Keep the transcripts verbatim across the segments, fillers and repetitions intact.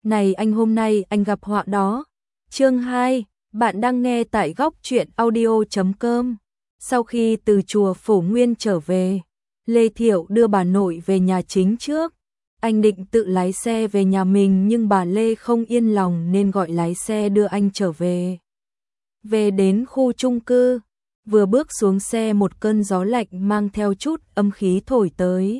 Này anh, hôm nay anh gặp họa đó. Chương hai, bạn đang nghe tại góc truyện audio chấm com. Sau khi từ chùa Phổ Nguyên trở về, Lê Thiệu đưa bà nội về nhà chính trước. Anh định tự lái xe về nhà mình nhưng bà Lê không yên lòng nên gọi lái xe đưa anh trở về. Về đến khu chung cư, vừa bước xuống xe một cơn gió lạnh mang theo chút âm khí thổi tới.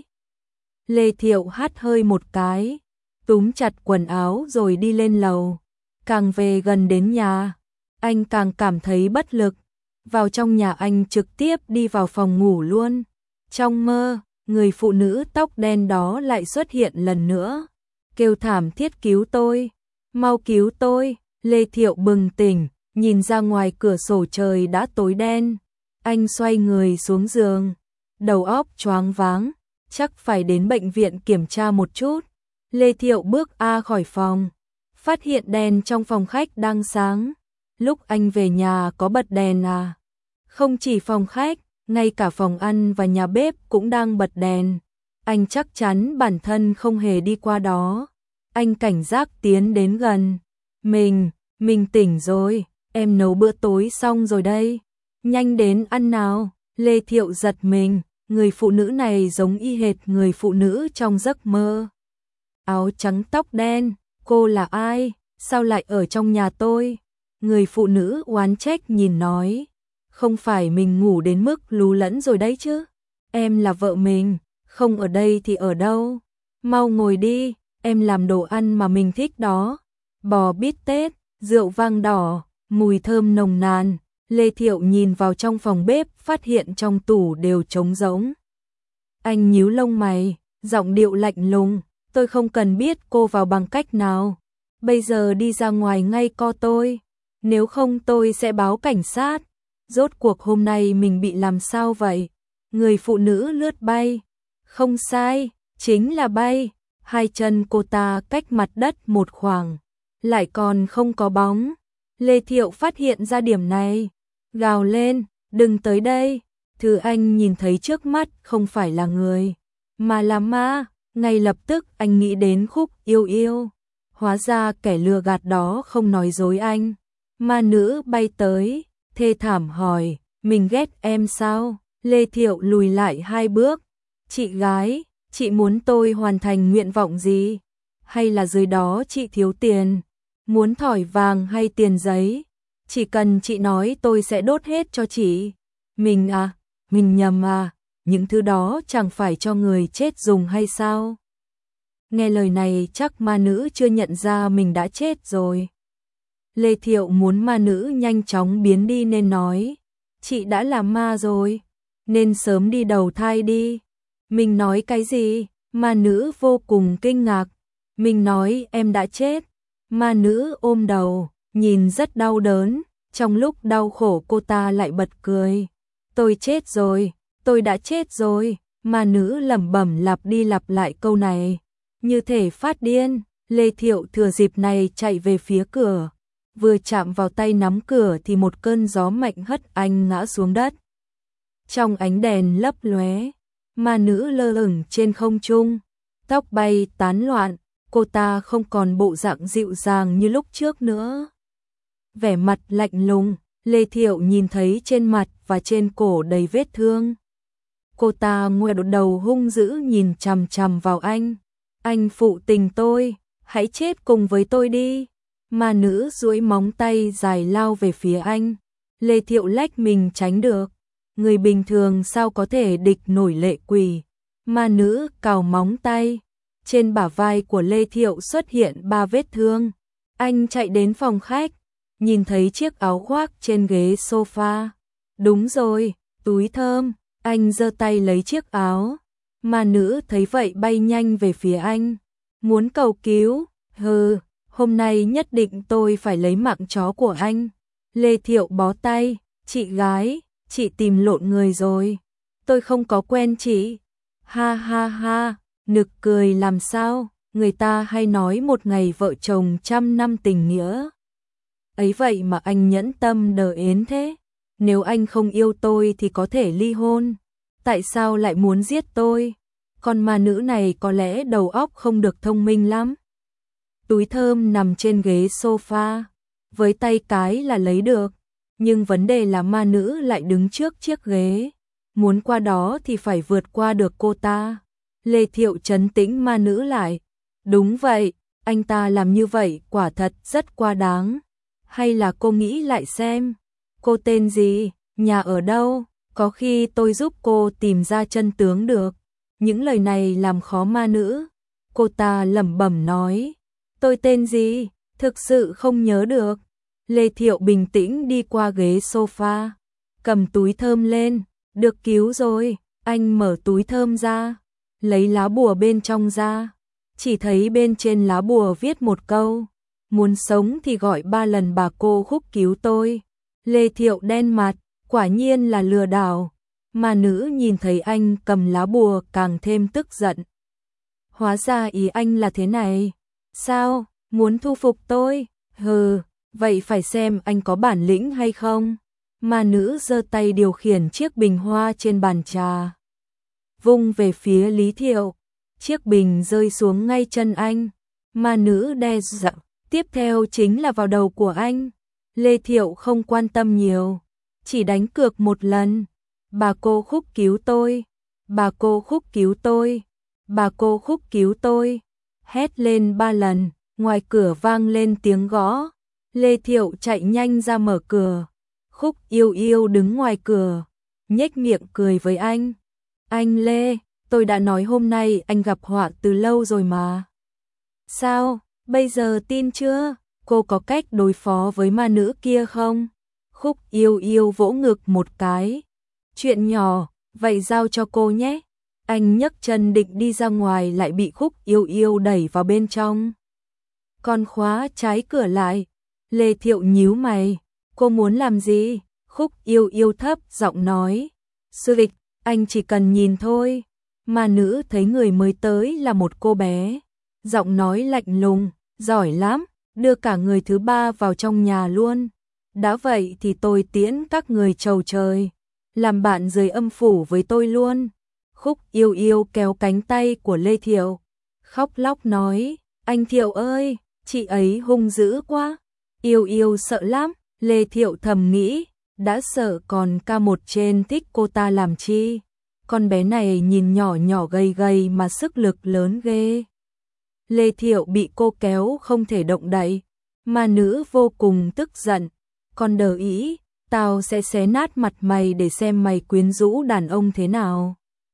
Lê Thiệu hắt hơi một cái, túm chặt quần áo rồi đi lên lầu. Càng về gần đến nhà, anh càng cảm thấy bất lực. Vào trong nhà anh trực tiếp đi vào phòng ngủ luôn. Trong mơ, người phụ nữ tóc đen đó lại xuất hiện lần nữa. Kêu thảm thiết, cứu tôi, mau cứu tôi. Lê Thiệu bừng tỉnh, nhìn ra ngoài cửa sổ trời đã tối đen. Anh xoay người xuống giường, đầu óc choáng váng, chắc phải đến bệnh viện kiểm tra một chút. Lê Thiệu bước a khỏi phòng, phát hiện đèn trong phòng khách đang sáng. Lúc anh về nhà có bật đèn à? Không chỉ phòng khách, ngay cả phòng ăn và nhà bếp cũng đang bật đèn. Anh chắc chắn bản thân không hề đi qua đó. Anh cảnh giác tiến đến gần. Mình, mình tỉnh rồi, em nấu bữa tối xong rồi đây. Nhanh đến ăn nào. Lê Thiệu giật mình, người phụ nữ này giống y hệt người phụ nữ trong giấc mơ. Áo trắng tóc đen, cô là ai? Sao lại ở trong nhà tôi? Người phụ nữ oán trách nhìn nói. Không phải mình ngủ đến mức lú lẫn rồi đấy chứ? Em là vợ mình, không ở đây thì ở đâu? Mau ngồi đi, em làm đồ ăn mà mình thích đó. Bò bít tết, rượu vang đỏ, mùi thơm nồng nàn. Lê Thiệu nhìn vào trong phòng bếp, phát hiện trong tủ đều trống rỗng. Anh nhíu lông mày, giọng điệu lạnh lùng. Tôi không cần biết cô vào bằng cách nào. Bây giờ đi ra ngoài ngay co tôi. Nếu không tôi sẽ báo cảnh sát. Rốt cuộc hôm nay mình bị làm sao vậy? Người phụ nữ lướt bay. Không sai, chính là bay. Hai chân cô ta cách mặt đất một khoảng, lại còn không có bóng. Lê Thiệu phát hiện ra điểm này, gào lên, đừng tới đây. Thứ anh nhìn thấy trước mắt không phải là người, mà là ma. Ngay lập tức anh nghĩ đến Khúc Yêu Yêu. Hóa ra kẻ lừa gạt đó không nói dối anh. Ma nữ bay tới, thê thảm hỏi, mình ghét em sao? Lê Thiệu lùi lại hai bước. Chị gái, chị muốn tôi hoàn thành nguyện vọng gì? Hay là dưới đó chị thiếu tiền? Muốn thỏi vàng hay tiền giấy? Chỉ cần chị nói tôi sẽ đốt hết cho chị. Mình à, mình nhầm à, những thứ đó chẳng phải cho người chết dùng hay sao? Nghe lời này chắc ma nữ chưa nhận ra mình đã chết rồi. Lê Thiệu muốn ma nữ nhanh chóng biến đi nên nói, chị đã là ma rồi, nên sớm đi đầu thai đi. Mình nói cái gì? Ma nữ vô cùng kinh ngạc. Mình nói em đã chết. Ma nữ ôm đầu, nhìn rất đau đớn. Trong lúc đau khổ cô ta lại bật cười. Tôi chết rồi, tôi đã chết rồi. Ma nữ lẩm bẩm lặp đi lặp lại câu này, như thể phát điên. Lê Thiệu thừa dịp này chạy về phía cửa. Vừa chạm vào tay nắm cửa thì một cơn gió mạnh hất anh ngã xuống đất. Trong ánh đèn lấp lóe, ma nữ lơ lửng trên không trung, tóc bay tán loạn, cô ta không còn bộ dạng dịu dàng như lúc trước nữa. Vẻ mặt lạnh lùng, Lê Thiệu nhìn thấy trên mặt và trên cổ đầy vết thương. Cô ta ngoẹo đầu hung dữ nhìn chằm chằm vào anh. Anh phụ tình tôi, hãy chết cùng với tôi đi. Ma nữ duỗi móng tay dài lao về phía anh. Lê Thiệu lách mình tránh được. Người bình thường sao có thể địch nổi lệ quỷ. Ma nữ cào móng tay. Trên bả vai của Lê Thiệu xuất hiện ba vết thương. Anh chạy đến phòng khách, nhìn thấy chiếc áo khoác trên ghế sofa. Đúng rồi, túi thơm. Anh giơ tay lấy chiếc áo. Ma nữ thấy vậy bay nhanh về phía anh, muốn cầu cứu. Hừ, hôm nay nhất định tôi phải lấy mạng chó của anh. Lê Thiệu bó tay. Chị gái, chị tìm lộn người rồi. Tôi không có quen chị. Ha ha ha, nực cười làm sao? Người ta hay nói một ngày vợ chồng trăm năm tình nghĩa. Ấy vậy mà anh nhẫn tâm đờ ến thế. Nếu anh không yêu tôi thì có thể ly hôn. Tại sao lại muốn giết tôi? Con ma nữ này có lẽ đầu óc không được thông minh lắm. túi thơm nằm trên ghế sofa, với tay cái là lấy được, nhưng vấn đề là ma nữ lại đứng trước chiếc ghế, muốn qua đó thì phải vượt qua được cô ta. Lê Thiệu trấn tĩnh ma nữ lại, đúng vậy, anh ta làm như vậy quả thật rất quá đáng. Hay là cô nghĩ lại xem, cô tên gì, nhà ở đâu, có khi tôi giúp cô tìm ra chân tướng được. Những lời này làm khó ma nữ. Cô ta lẩm bẩm nói, tôi tên gì, thực sự không nhớ được. Lê Thiệu bình tĩnh đi qua ghế sofa, cầm túi thơm lên, được cứu rồi. Anh mở túi thơm ra, lấy lá bùa bên trong ra, chỉ thấy bên trên lá bùa viết một câu, muốn sống thì gọi ba lần bà cô Khúc cứu tôi. Lê Thiệu đen mặt, quả nhiên là lừa đảo. Ma nữ nhìn thấy anh cầm lá bùa càng thêm tức giận. Hóa ra ý anh là thế này, sao, muốn thu phục tôi, hừ, vậy phải xem anh có bản lĩnh hay không. Ma nữ giơ tay điều khiển chiếc bình hoa trên bàn trà, vung về phía Lý Thiệu, chiếc bình rơi xuống ngay chân anh. Ma nữ đe dọa, tiếp theo chính là vào đầu của anh. Lê Thiệu không quan tâm nhiều, chỉ đánh cược một lần. Bà cô Khúc cứu tôi, bà cô Khúc cứu tôi, bà cô Khúc cứu tôi. Hét lên ba lần, ngoài cửa vang lên tiếng gõ. Lê Thiệu chạy nhanh ra mở cửa. Khúc Yêu Yêu đứng ngoài cửa, nhếch miệng cười với anh. Anh Lê, tôi đã nói hôm nay anh gặp họa từ lâu rồi mà. Sao, bây giờ tin chưa? Cô có cách đối phó với ma nữ kia không? Khúc Yêu Yêu vỗ ngực một cái. Chuyện nhỏ, vậy giao cho cô nhé. Anh nhấc chân định đi ra ngoài lại bị Khúc Yêu Yêu đẩy vào bên trong. Còn khóa trái cửa lại. Lê Thiệu nhíu mày, cô muốn làm gì? Khúc Yêu Yêu thấp giọng nói. Sư địch, anh chỉ cần nhìn thôi. Ma nữ thấy người mới tới là một cô bé, giọng nói lạnh lùng, giỏi lắm, đưa cả người thứ ba vào trong nhà luôn. Đã vậy thì tôi tiễn các người chầu trời, làm bạn dưới âm phủ với tôi luôn. Khúc Yêu Yêu kéo cánh tay của Lê Thiệu, khóc lóc nói, anh Thiệu ơi, chị ấy hung dữ quá. Yêu Yêu sợ lắm. Lê Thiệu thầm nghĩ, đã sợ còn ca một trên thích cô ta làm chi. Con bé này nhìn nhỏ nhỏ gầy gầy mà sức lực lớn ghê. Lê Thiệu bị cô kéo không thể động đậy. Ma nữ vô cùng tức giận. Con đờ ý, tao sẽ xé nát mặt mày để xem mày quyến rũ đàn ông thế nào.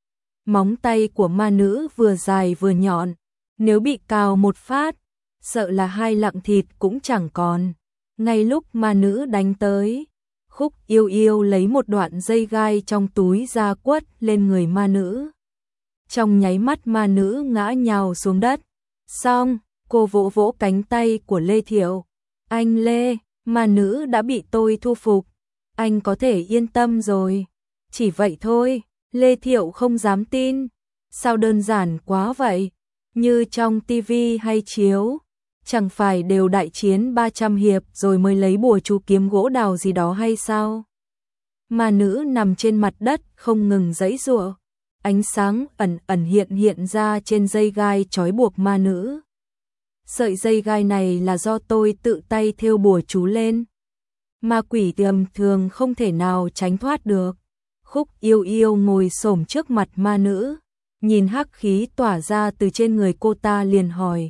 Móng tay của ma nữ vừa dài vừa nhọn, nếu bị cào một phát, sợ là hai lạng thịt cũng chẳng còn. Ngay lúc ma nữ đánh tới, Khúc Yêu Yêu lấy một đoạn dây gai trong túi ra quất lên người ma nữ. Trong nháy mắt ma nữ ngã nhào xuống đất. Xong, cô vỗ vỗ cánh tay của Lê Thiệu. Anh Lê, ma nữ đã bị tôi thu phục. Anh có thể yên tâm rồi. Chỉ vậy thôi, Lê Thiệu không dám tin. Sao đơn giản quá vậy? Như trong tivi hay chiếu, chẳng phải đều đại chiến ba trăm hiệp rồi mới lấy bùa chú kiếm gỗ đào gì đó hay sao? Ma nữ nằm trên mặt đất không ngừng giãy giụa, ánh sáng ẩn ẩn hiện hiện ra trên dây gai trói buộc ma nữ. Sợi dây gai này là do tôi tự tay thêu bùa chú lên. Ma quỷ tiềm thường không thể nào tránh thoát được. Khúc Yêu Yêu ngồi xổm trước mặt ma nữ, nhìn hắc khí tỏa ra từ trên người cô ta liền hỏi.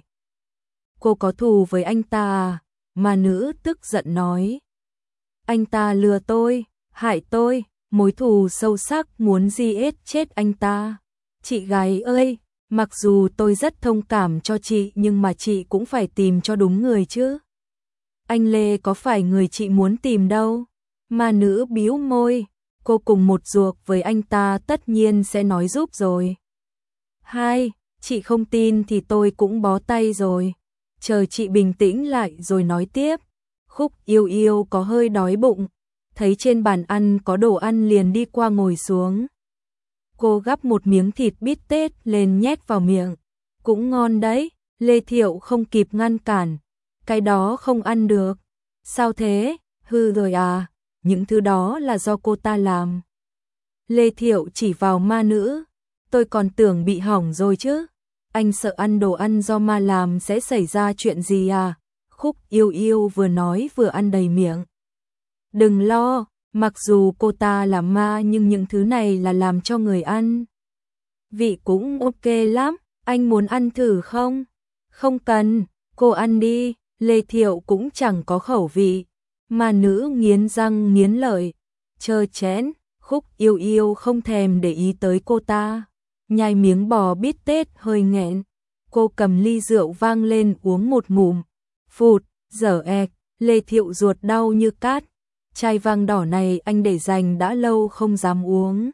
Cô có thù với anh ta à? Ma nữ tức giận nói. Anh ta lừa tôi, hại tôi, mối thù sâu sắc muốn giết chết anh ta. Chị gái ơi, mặc dù tôi rất thông cảm cho chị nhưng mà chị cũng phải tìm cho đúng người chứ. Anh Lê có phải người chị muốn tìm đâu. Ma nữ bĩu môi, cô cùng một ruột với anh ta tất nhiên sẽ nói giúp rồi. Hai, chị không tin thì tôi cũng bó tay rồi. Chờ chị bình tĩnh lại rồi nói tiếp. Khúc Yêu Yêu có hơi đói bụng, thấy trên bàn ăn có đồ ăn liền đi qua ngồi xuống. Cô gắp một miếng thịt bít tết lên nhét vào miệng. Cũng ngon đấy. Lê Thiệu không kịp ngăn cản. Cái đó không ăn được. Sao thế? Hư rồi à? Những thứ đó là do cô ta làm. Lê Thiệu chỉ vào ma nữ. Tôi còn tưởng bị hỏng rồi chứ. anh sợ ăn đồ ăn do ma làm sẽ xảy ra chuyện gì à? Khúc Yêu Yêu vừa nói vừa ăn đầy miệng. Đừng lo, mặc dù cô ta là ma nhưng những thứ này là làm cho người ăn. Vị cũng ok lắm, anh muốn ăn thử không? Không cần, cô ăn đi, Lê Thiệu cũng chẳng có khẩu vị. Ma nữ nghiến răng nghiến lợi, chơ chén, Khúc Yêu Yêu không thèm để ý tới cô ta. Nhai miếng bò bít tết hơi nghẹn, cô cầm ly rượu vang lên uống một ngụm. Phụt, dở ẹc, Lê Thiệu ruột đau như cát. Chai vang đỏ này anh để dành đã lâu không dám uống.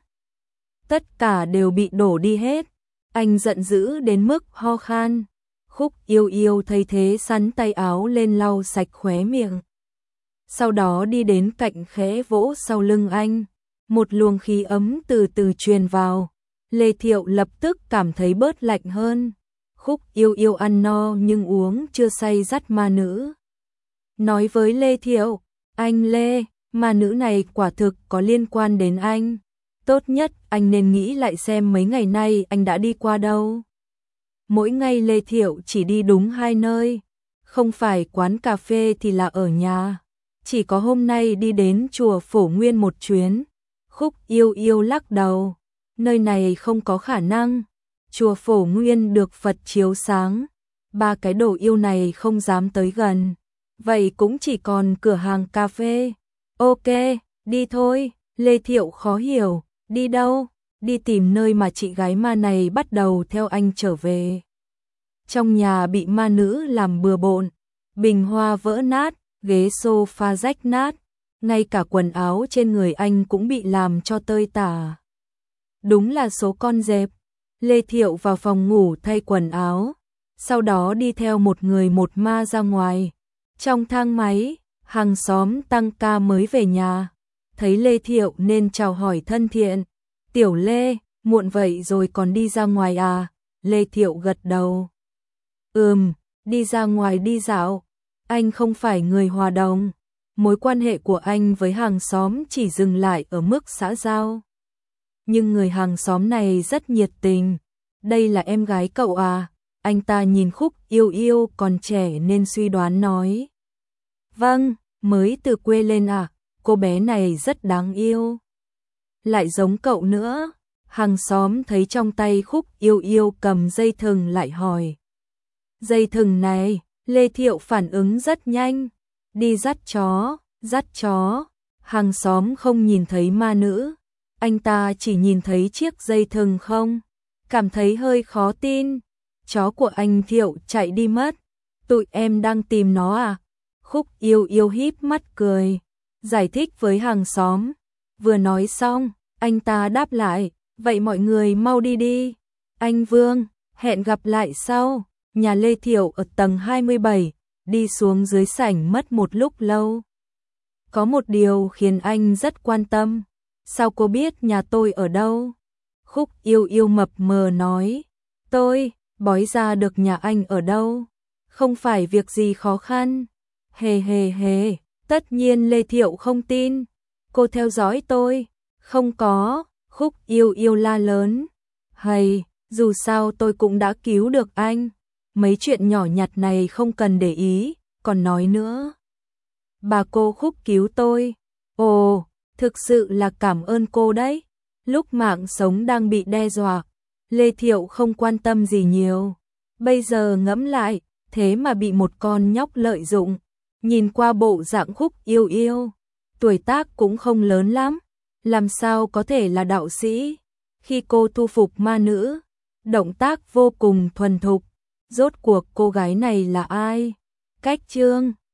Tất cả đều bị đổ đi hết. Anh giận dữ đến mức ho khan. Khúc Yêu Yêu thấy thế sắn tay áo lên lau sạch khóe miệng. Sau đó đi đến cạnh khẽ vỗ sau lưng anh. Một luồng khí ấm từ từ truyền vào. Lê Thiệu lập tức cảm thấy bớt lạnh hơn. Khúc Yêu Yêu ăn no nhưng uống chưa say dắt ma nữ. Nói với Lê Thiệu, anh Lê, ma nữ này quả thực có liên quan đến anh. Tốt nhất anh nên nghĩ lại xem mấy ngày nay anh đã đi qua đâu. Mỗi ngày Lê Thiệu chỉ đi đúng hai nơi. Không phải quán cà phê thì là ở nhà. Chỉ có hôm nay đi đến chùa Phổ Nguyên một chuyến. Khúc Yêu Yêu lắc đầu. Nơi này không có khả năng. Chùa Phổ Nguyên được Phật chiếu sáng. Ba cái đồ yêu này không dám tới gần. Vậy cũng chỉ còn cửa hàng cà phê. Ok, đi thôi. Lê Thiệu khó hiểu. Đi đâu? Đi tìm nơi mà chị gái ma này bắt đầu theo anh trở về. Trong nhà bị ma nữ làm bừa bộn. Bình hoa vỡ nát, ghế sofa rách nát. Ngay cả quần áo trên người anh cũng bị làm cho tơi tả. Đúng là số con dẹp. Lê Thiệu vào phòng ngủ thay quần áo. Sau đó đi theo một người một ma ra ngoài. Trong thang máy, hàng xóm tăng ca mới về nhà. Thấy Lê Thiệu nên chào hỏi thân thiện. Tiểu Lê, muộn vậy rồi còn đi ra ngoài à? Lê Thiệu gật đầu. Ừm, đi ra ngoài đi dạo. Anh không phải người hòa đồng. Mối quan hệ của anh với hàng xóm chỉ dừng lại ở mức xã giao. Nhưng người hàng xóm này rất nhiệt tình. Đây là em gái cậu à? Anh ta nhìn Khúc Yêu Yêu còn trẻ nên suy đoán nói. Vâng, mới từ quê lên à? Cô bé này rất đáng yêu. Lại giống cậu nữa. Hàng xóm thấy trong tay Khúc Yêu Yêu cầm dây thừng lại hỏi. Dây thừng này, Lê Thiệu phản ứng rất nhanh. Đi dắt chó, dắt chó. Hàng xóm không nhìn thấy ma nữ. Anh ta chỉ nhìn thấy chiếc dây thừng không. Cảm thấy hơi khó tin. Chó của anh Thiệu chạy đi mất. Tụi em đang tìm nó à? Khúc Yêu Yêu híp mắt cười. Giải thích với hàng xóm. Vừa nói xong, anh ta đáp lại. Vậy mọi người mau đi đi. Anh Vương, hẹn gặp lại sau. Nhà Lê Thiệu ở tầng hai mươi bảy. Đi xuống dưới sảnh mất một lúc lâu. Có một điều khiến anh rất quan tâm. Sao cô biết nhà tôi ở đâu? Khúc Yêu Yêu mập mờ nói. Tôi, bói ra được nhà anh ở đâu. Không phải việc gì khó khăn. Hề hề hề, tất nhiên Lê Thiệu không tin. Cô theo dõi tôi. Không có, Khúc Yêu Yêu la lớn. Hay, dù sao tôi cũng đã cứu được anh. Mấy chuyện nhỏ nhặt này không cần để ý, còn nói nữa. Bà cô Khúc cứu tôi. Ồ, thực sự là cảm ơn cô đấy. Lúc mạng sống đang bị đe dọa, Lê Thiệu không quan tâm gì nhiều. Bây giờ ngẫm lại, thế mà bị một con nhóc lợi dụng. Nhìn qua bộ dạng Khúc Yêu Yêu, tuổi tác cũng không lớn lắm. Làm sao có thể là đạo sĩ? Khi cô thu phục ma nữ, động tác vô cùng thuần thục. Rốt cuộc cô gái này là ai? Cách chương